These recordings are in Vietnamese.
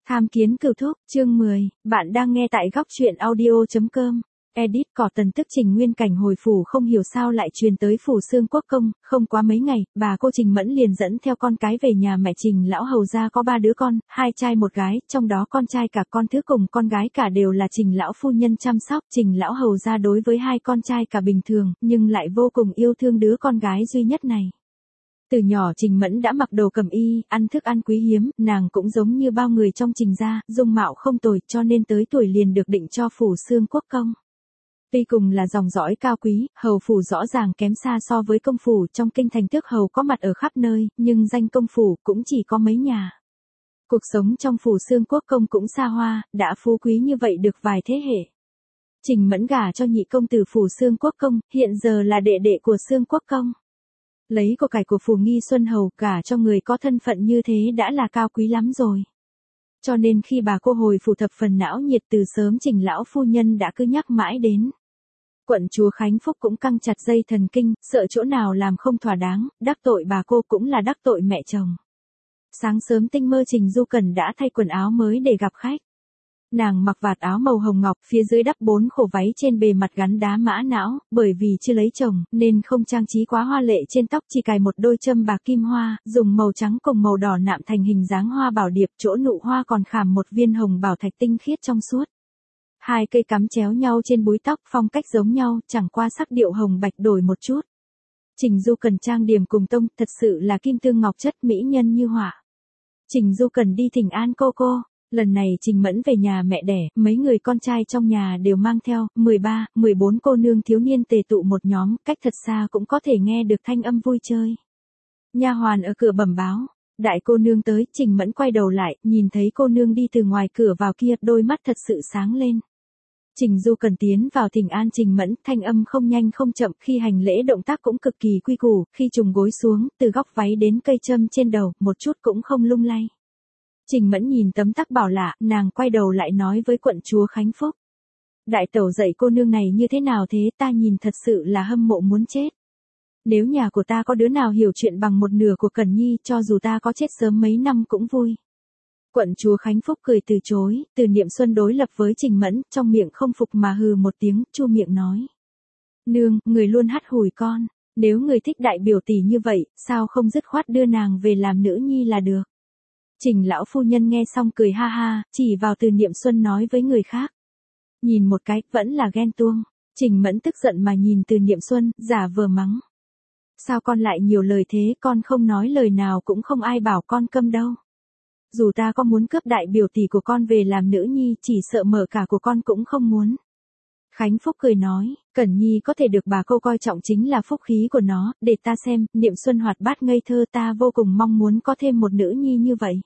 Tham kiến cửu thúc, chương 10, bạn đang nghe tại góc truyện audio.com. Edit cỏ tần tức Trình Nguyên Cảnh hồi phủ không hiểu sao lại truyền tới phủ Xương Quốc Công, không quá mấy ngày, bà cô Trình Mẫn liền dẫn theo con cái về nhà mẹ Trình lão hầu gia có 3 đứa con, 2 trai 1 gái, trong đó con trai cả con thứ cùng con gái cả đều là Trình lão phu nhân chăm sóc. Trình lão hầu gia đối với 2 con trai cả bình thường, nhưng lại vô cùng yêu thương đứa con gái duy nhất này. Từ nhỏ Trình Mẫn đã mặc đồ cẩm y, ăn thức ăn quý hiếm, nàng cũng giống như bao người trong Trình gia, dung mạo không tồi, cho nên tới tuổi liền được định cho phủ Xương Quốc Công. Tuy cùng là dòng dõi cao quý, hầu phủ rõ ràng kém xa so với công phủ, trong kinh thành tước hầu có mặt ở khắp nơi, nhưng danh công phủ cũng chỉ có mấy nhà. Cuộc sống trong phủ Xương Quốc Công cũng xa hoa, đã phú quý như vậy được vài thế hệ. Trình Mẫn gả cho nhị công tử phủ Xương Quốc Công, hiện giờ là đệ đệ của Xương Quốc Công. Lấy của cải của phủ Nghi Xuân hầu gả cho người có thân phận như thế đã là cao quý lắm rồi. Cho nên khi bà cô hồi phủ thập phần não nhiệt, từ sớm Trình lão phu nhân đã cứ nhắc mãi đến. Quận chúa Khánh Phúc cũng căng chặt dây thần kinh, sợ chỗ nào làm không thỏa đáng, đắc tội bà cô cũng là đắc tội mẹ chồng. Sáng sớm tinh mơ Trình Du Cần đã thay quần áo mới để gặp khách. Nàng mặc vạt áo màu hồng ngọc, phía dưới đắp 4 khổ váy, trên bề mặt gắn đá mã não, bởi vì chưa lấy chồng, nên không trang trí quá hoa lệ, trên tóc chỉ cài một đôi châm bạc kim hoa, dùng màu trắng cùng màu đỏ nạm thành hình dáng hoa bảo điệp, chỗ nụ hoa còn khảm một viên hồng bảo thạch tinh khiết trong suốt. 2 cây cắm chéo nhau trên búi tóc, phong cách giống nhau, chẳng qua sắc điệu hồng bạch đổi một chút. Trình Du Cần trang điểm cùng tông, thật sự là kim tương ngọc chất, mỹ nhân như họa. Trình Du Cần đi thỉnh an cô. Lần này Trình Mẫn về nhà mẹ đẻ, mấy người con trai trong nhà đều mang theo, 13, 14 cô nương thiếu niên tề tụ một nhóm, cách thật xa cũng có thể nghe được thanh âm vui chơi. Nha hoàn ở cửa bẩm báo, đại cô nương tới. Trình Mẫn quay đầu lại, nhìn thấy cô nương đi từ ngoài cửa vào kia, đôi mắt thật sự sáng lên. Trình Du Cần tiến vào thỉnh an Trình Mẫn, thanh âm không nhanh không chậm, khi hành lễ động tác cũng cực kỳ quy củ, khi trùng gối xuống, từ góc váy đến cây châm trên đầu, một chút cũng không lung lay. Trình Mẫn nhìn tấm tắc bảo lạ, nàng quay đầu lại nói với quận chúa Khánh Phúc. Đại tẩu dạy cô nương này như thế nào thế, ta nhìn thật sự là hâm mộ muốn chết. Nếu nhà của ta có đứa nào hiểu chuyện bằng một nửa của Cẩn Nhi, cho dù ta có chết sớm mấy năm cũng vui. Quận chúa Khánh Phúc cười từ chối, Từ Niệm Xuân đối lập với Trình Mẫn, trong miệng không phục mà hừ một tiếng, chu miệng nói. Nương, người luôn hắt hủi con, nếu người thích đại biểu tỷ như vậy, sao không dứt khoát đưa nàng về làm nữ nhi là được. Trình lão phu nhân nghe xong cười ha ha, chỉ vào Từ Niệm Xuân nói với người khác. Nhìn một cái, vẫn là ghen tuông. Trình Mẫn tức giận mà nhìn Từ Niệm Xuân, giả vờ mắng. Sao con lại nhiều lời thế, con không nói lời nào cũng không ai bảo con câm đâu. Dù ta có muốn cướp đại biểu tỷ của con về làm nữ nhi, chỉ sợ mở cả của con cũng không muốn. Khánh Phúc cười nói, Cẩn Nhi có thể được bà cô coi trọng chính là phúc khí của nó, để ta xem. Niệm Xuân hoạt bát ngây thơ, ta vô cùng mong muốn có thêm một nữ nhi như vậy.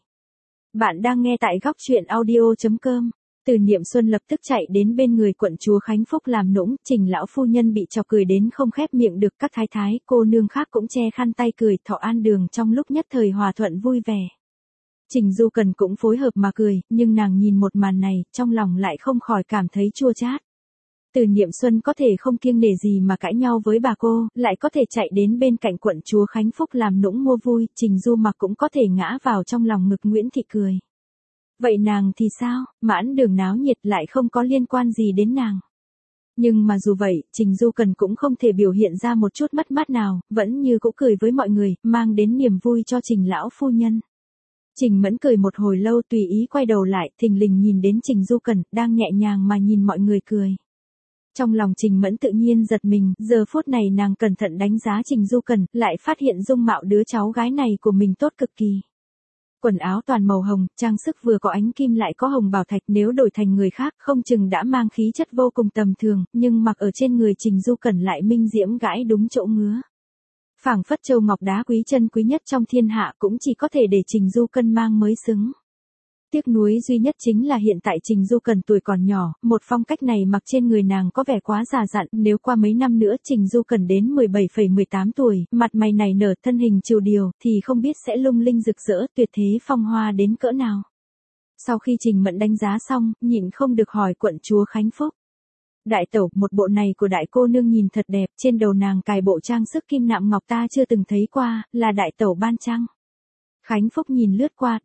Bạn đang nghe tại góc truyện audio.com. Từ Niệm Xuân lập tức chạy đến bên người quận chúa Khánh Phúc làm nũng, Trình lão phu nhân bị chọc cười đến không khép miệng được, các thái thái, cô nương khác cũng che khăn tay cười, thọ an đường trong lúc nhất thời hòa thuận vui vẻ. Trình Du Cần cũng phối hợp mà cười, nhưng nàng nhìn một màn này, trong lòng lại không khỏi cảm thấy chua chát. Từ Niệm Xuân có thể không kiêng nể gì mà cãi nhau với bà cô, lại có thể chạy đến bên cạnh quận chúa Khánh Phúc làm nũng mua vui, Trình Du Mặc cũng có thể ngã vào trong lòng ngực Nguyễn Thị cười. Vậy nàng thì sao, mãn đường náo nhiệt lại không có liên quan gì đến nàng. Nhưng mà dù vậy, Trình Du Cần cũng không thể biểu hiện ra một chút mất mát nào, vẫn như cũ cười với mọi người, mang đến niềm vui cho Trình lão phu nhân. Trình Mẫn cười một hồi lâu tùy ý quay đầu lại, thình lình nhìn đến Trình Du Cần, đang nhẹ nhàng mà nhìn mọi người cười. Trong lòng Trình Mẫn tự nhiên giật mình, giờ phút này nàng cẩn thận đánh giá Trình Du Cần, lại phát hiện dung mạo đứa cháu gái này của mình tốt cực kỳ. Quần áo toàn màu hồng, trang sức vừa có ánh kim lại có hồng bảo thạch, nếu đổi thành người khác không chừng đã mang khí chất vô cùng tầm thường, nhưng mặc ở trên người Trình Du Cần lại minh diễm gãi đúng chỗ ngứa. Phảng phất châu ngọc đá quý chân quý nhất trong thiên hạ cũng chỉ có thể để Trình Du Cần mang mới xứng. Tiếc nuối duy nhất chính là hiện tại Trình Du Cần tuổi còn nhỏ, một phong cách này mặc trên người nàng có vẻ quá già dặn, nếu qua mấy năm nữa Trình Du Cần đến 17,18 tuổi, mặt mày này nở, thân hình chiều điều, thì không biết sẽ lung linh rực rỡ, tuyệt thế phong hoa đến cỡ nào. Sau khi Trình Mẫn đánh giá xong, nhịn không được hỏi quận chúa Khánh Phúc. Đại tẩu, một bộ này của đại cô nương nhìn thật đẹp, trên đầu nàng cài bộ trang sức kim nạm ngọc ta chưa từng thấy qua, là đại tẩu ban chăng? Khánh Phúc nhìn lướt qua, đáp.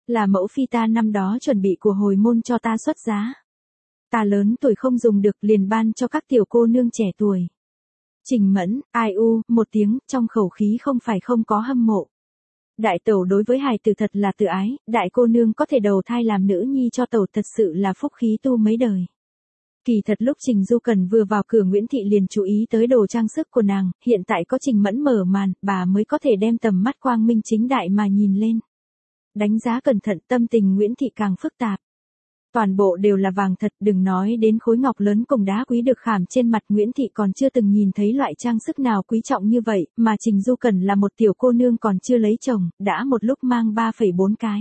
Là mẫu phi ta năm đó chuẩn bị của hồi môn cho ta xuất giá. Ta lớn tuổi không dùng được liền ban cho các tiểu cô nương trẻ tuổi. Trình Mẫn, ai u, một tiếng, trong khẩu khí không phải không có hâm mộ. Đại tẩu đối với hài tử thật là tự ái, đại cô nương có thể đầu thai làm nữ nhi cho tẩu thật sự là phúc khí tu mấy đời. Kỳ thật lúc Trình Du Cần vừa vào cửa Nguyễn Thị liền chú ý tới đồ trang sức của nàng, hiện tại có Trình Mẫn mở màn, bà mới có thể đem tầm mắt quang minh chính đại mà nhìn lên. Đánh giá cẩn thận tâm tình Nguyễn Thị càng phức tạp. Toàn bộ đều là vàng thật, đừng nói đến khối ngọc lớn cùng đá quý được khảm trên mặt. Nguyễn Thị còn chưa từng nhìn thấy loại trang sức nào quý trọng như vậy, mà Trình Du Cần là một tiểu cô nương còn chưa lấy chồng, đã một lúc mang 3,4 cái.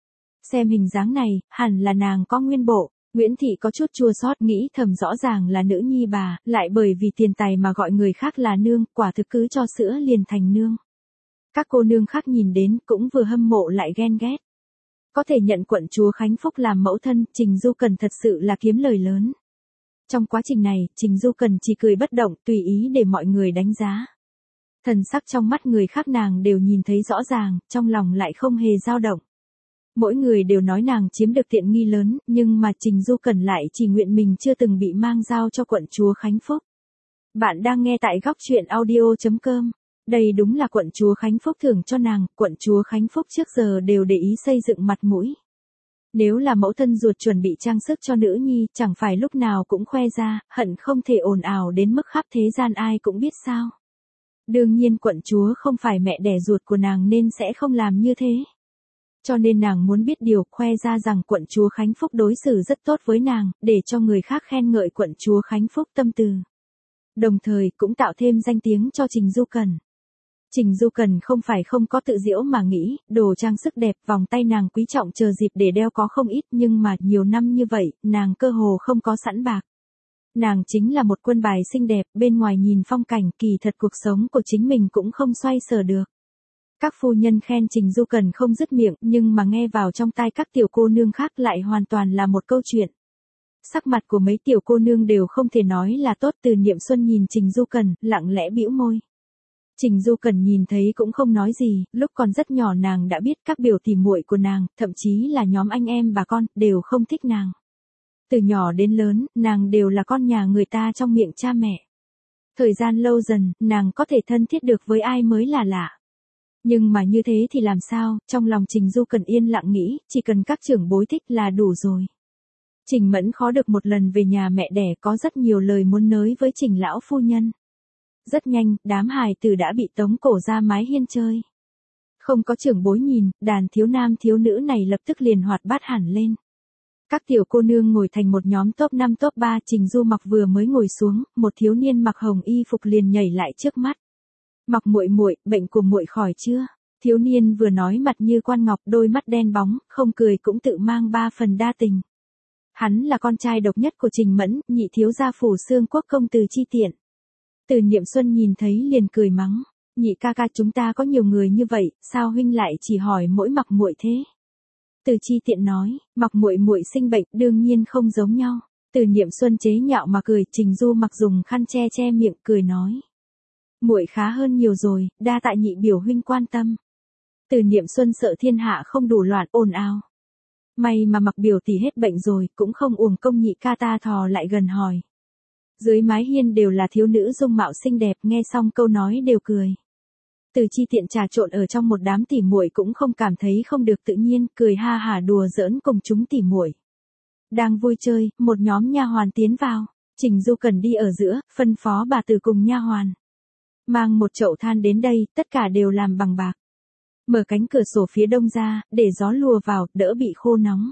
Xem hình dáng này, hẳn là nàng có nguyên bộ. Nguyễn Thị có chút chua xót nghĩ thầm rõ ràng là nữ nhi bà, lại bởi vì tiền tài mà gọi người khác là nương, quả thực cứ cho sữa liền thành nương. Các cô nương khác nhìn đến cũng vừa hâm mộ lại ghen ghét. Có thể nhận quận chúa Khánh Phúc làm mẫu thân, Trình Du Cần thật sự là kiếm lời lớn. Trong quá trình này, Trình Du Cần chỉ cười bất động, tùy ý để mọi người đánh giá. Thần sắc trong mắt người khác nàng đều nhìn thấy rõ ràng, trong lòng lại không hề dao động. Mỗi người đều nói nàng chiếm được tiện nghi lớn, nhưng mà Trình Du Cần lại chỉ nguyện mình chưa từng bị mang giao cho quận chúa Khánh Phúc. Bạn đang nghe tại góc truyện audio.com. Đây đúng là quận chúa Khánh Phúc thưởng cho nàng, quận chúa Khánh Phúc trước giờ đều để ý xây dựng mặt mũi. Nếu là mẫu thân ruột chuẩn bị trang sức cho nữ nhi, chẳng phải lúc nào cũng khoe ra, hận không thể ồn ào đến mức khắp thế gian ai cũng biết sao. Đương nhiên quận chúa không phải mẹ đẻ ruột của nàng nên sẽ không làm như thế. Cho nên nàng muốn biết điều, khoe ra rằng quận chúa Khánh Phúc đối xử rất tốt với nàng, để cho người khác khen ngợi quận chúa Khánh Phúc tâm từ. Đồng thời cũng tạo thêm danh tiếng cho Trình Du Cần. Trình Du Cần không phải không có tự giễu mà nghĩ, đồ trang sức đẹp, vòng tay nàng quý trọng chờ dịp để đeo có không ít, nhưng mà nhiều năm như vậy, nàng cơ hồ không có sẵn bạc. Nàng chính là một quân bài xinh đẹp, bên ngoài nhìn phong cảnh, kỳ thật cuộc sống của chính mình cũng không xoay sở được. Các phu nhân khen Trình Du Cần không dứt miệng, nhưng mà nghe vào trong tai các tiểu cô nương khác lại hoàn toàn là một câu chuyện. Sắc mặt của mấy tiểu cô nương đều không thể nói là tốt. Từ Niệm Xuân nhìn Trình Du Cần, lặng lẽ bĩu môi. Trình Du Cần nhìn thấy cũng không nói gì, lúc còn rất nhỏ nàng đã biết các biểu tỉ muội của nàng, thậm chí là nhóm anh em bà con, đều không thích nàng. Từ nhỏ đến lớn, nàng đều là con nhà người ta trong miệng cha mẹ. Thời gian lâu dần, nàng có thể thân thiết được với ai mới là lạ. Nhưng mà như thế thì làm sao, trong lòng Trình Du Cần yên lặng nghĩ, chỉ cần các trưởng bối thích là đủ rồi. Trình Mẫn khó được một lần về nhà mẹ đẻ có rất nhiều lời muốn nói với Trình lão phu nhân. Rất nhanh, đám hài tử đã bị tống cổ ra mái hiên chơi. Không có trưởng bối nhìn, đàn thiếu nam thiếu nữ này lập tức liền hoạt bát hẳn lên. Các tiểu cô nương ngồi thành một nhóm top 5 top 3, Trình Du Mặc vừa mới ngồi xuống, một thiếu niên mặc hồng y phục liền nhảy lại trước mắt. Mặc muội muội, bệnh của muội khỏi chưa? Thiếu niên vừa nói mặt như quan ngọc, đôi mắt đen bóng, không cười cũng tự mang 3 phần đa tình. Hắn là con trai độc nhất của Trình Mẫn, nhị thiếu gia phủ Xương Quốc công Từ Chi Tiện. Từ Niệm Xuân nhìn thấy liền cười mắng, nhị ca ca chúng ta có nhiều người như vậy, sao huynh lại chỉ hỏi mỗi Mặc muội thế? Từ Chi Tiện nói, Mặc muội muội sinh bệnh, đương nhiên không giống nhau. Từ Niệm Xuân chế nhạo mà cười, Trình Du Mặc dùng khăn che che miệng, cười nói, muội khá hơn nhiều rồi, đa tạ nhị biểu huynh quan tâm. Từ Niệm Xuân sợ thiên hạ không đủ loạn, ồn ào. May mà Mặc biểu tỷ hết bệnh rồi, cũng không uổng công nhị ca ta thò lại gần hỏi. Dưới mái hiên đều là thiếu nữ dung mạo xinh đẹp, nghe xong câu nói đều cười. Từ Chi Tiện trà trộn ở trong một đám tỉ muội cũng không cảm thấy không được tự nhiên, cười ha hả đùa giỡn cùng chúng tỉ muội. Đang vui chơi, một nhóm nha hoàn tiến vào, Trình Du Cần đi ở giữa, phân phó bà Từ cùng nha hoàn. Mang một chậu than đến đây, tất cả đều làm bằng bạc. Mở cánh cửa sổ phía đông ra, để gió lùa vào, đỡ bị khô nóng.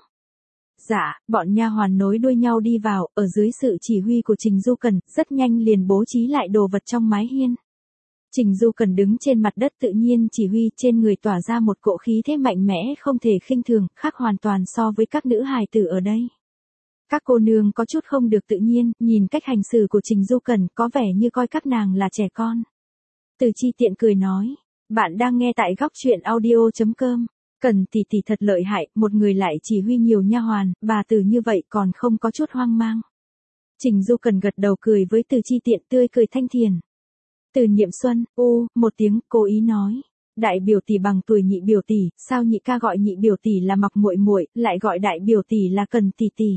Dạ, bọn nha hoàn nối đuôi nhau đi vào, ở dưới sự chỉ huy của Trình Du Cần, rất nhanh liền bố trí lại đồ vật trong mái hiên. Trình Du Cần đứng trên mặt đất tự nhiên chỉ huy, trên người tỏa ra một cỗ khí thế mạnh mẽ không thể khinh thường, khác hoàn toàn so với các nữ hài tử ở đây. Các cô nương có chút không được tự nhiên, nhìn cách hành xử của Trình Du Cần có vẻ như coi các nàng là trẻ con. Từ Chi Tiện cười nói, bạn đang nghe tại góc truyện audio.com. Cần tỷ tỷ thật lợi hại, một người lại chỉ huy nhiều nha hoàn, bà Từ như vậy còn không có chút hoang mang. Trình Du Cần gật đầu cười với Từ Chi Tiện, tươi cười thanh thiền. Từ Niệm Xuân, một tiếng, cố ý nói, đại biểu tỷ bằng tuổi nhị biểu tỷ, sao nhị ca gọi nhị biểu tỷ là Mặc muội muội, lại gọi đại biểu tỷ là Cần tỷ tỷ.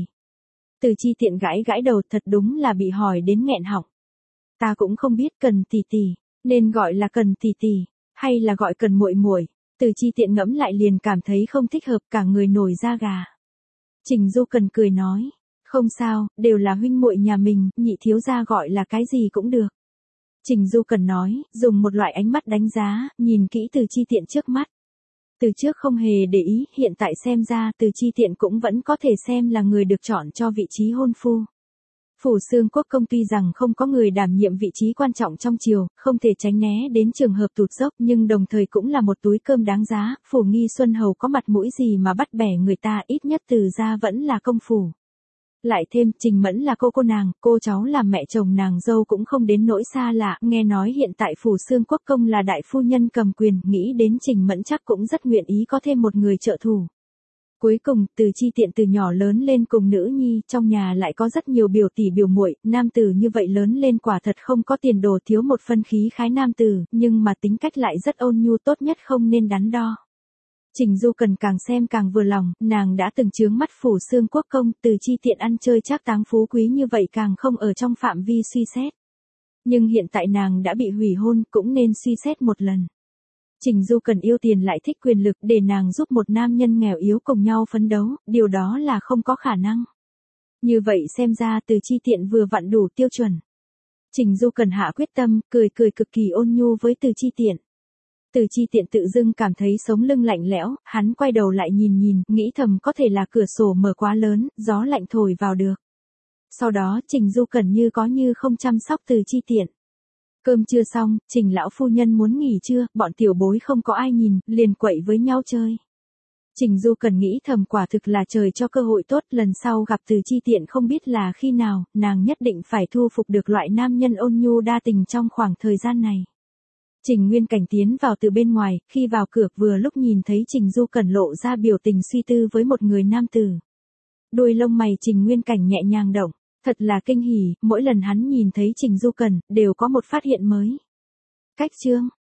Từ Chi Tiện gãi gãi đầu, thật đúng là bị hỏi đến nghẹn họng. Ta cũng không biết Cần tỷ tỷ, nên gọi là Cần tỷ tỷ, hay là gọi Cần muội muội. Từ Chi Tiện ngẫm lại liền cảm thấy không thích hợp, cả người nổi da gà. Trình Du Cần cười nói, không sao, đều là huynh muội nhà mình, nhị thiếu gia gọi là cái gì cũng được. Trình Du Cần nói, dùng một loại ánh mắt đánh giá, nhìn kỹ Từ Chi Tiện trước mắt. Từ trước không hề để ý, hiện tại xem ra Từ Chi Tiện cũng vẫn có thể xem là người được chọn cho vị trí hôn phu. Phủ Xương Quốc Công tuy rằng không có người đảm nhiệm vị trí quan trọng trong triều, không thể tránh né đến trường hợp tụt dốc, nhưng đồng thời cũng là một túi cơm đáng giá. Phủ Nghi Xuân Hầu có mặt mũi gì mà bắt bẻ người ta, ít nhất Từ gia vẫn là công phủ. Lại thêm, Trình Mẫn là cô nàng, cô cháu làm mẹ chồng nàng dâu cũng không đến nỗi xa lạ, nghe nói hiện tại Phủ Xương Quốc Công là đại phu nhân cầm quyền, nghĩ đến Trình Mẫn chắc cũng rất nguyện ý có thêm một người trợ thủ. Cuối cùng, Từ Chi Tiện từ nhỏ lớn lên cùng nữ nhi, trong nhà lại có rất nhiều biểu tỷ biểu muội, nam tử như vậy lớn lên quả thật không có tiền đồ, thiếu một phân khí khái nam tử, nhưng mà tính cách lại rất ôn nhu, tốt nhất không nên đắn đo. Trình Du Cần càng xem càng vừa lòng, nàng đã từng chướng mắt Phủ Xương Quốc Công, Từ Chi Tiện ăn chơi trác táng phú quý như vậy càng không ở trong phạm vi suy xét. Nhưng hiện tại nàng đã bị hủy hôn, cũng nên suy xét một lần. Trình Du Cần yêu tiền lại thích quyền lực, để nàng giúp một nam nhân nghèo yếu cùng nhau phấn đấu, điều đó là không có khả năng. Như vậy xem ra Từ Chi Tiện vừa vặn đủ tiêu chuẩn. Trình Du Cần hạ quyết tâm, cười cực kỳ ôn nhu với Từ Chi Tiện. Từ Chi Tiện tự dưng cảm thấy sống lưng lạnh lẽo, hắn quay đầu lại nhìn, nghĩ thầm có thể là cửa sổ mở quá lớn, gió lạnh thổi vào được. Sau đó Trình Du Cần như có như không chăm sóc Từ Chi Tiện. Cơm trưa xong, Trình lão phu nhân muốn nghỉ trưa, bọn tiểu bối không có ai nhìn, liền quậy với nhau chơi. Trình Du Cần nghĩ thầm quả thực là trời cho cơ hội tốt, lần sau gặp Từ Chi Tiện không biết là khi nào, nàng nhất định phải thu phục được loại nam nhân ôn nhu đa tình trong khoảng thời gian này. Trình Nguyên Cảnh tiến vào từ bên ngoài, khi vào cửa vừa lúc nhìn thấy Trình Du Cần lộ ra biểu tình suy tư với một người nam tử. Đuôi lông mày Trình Nguyên Cảnh nhẹ nhàng động, thật là kinh hỉ, mỗi lần hắn nhìn thấy Trình Du Cần, đều có một phát hiện mới. Cách chương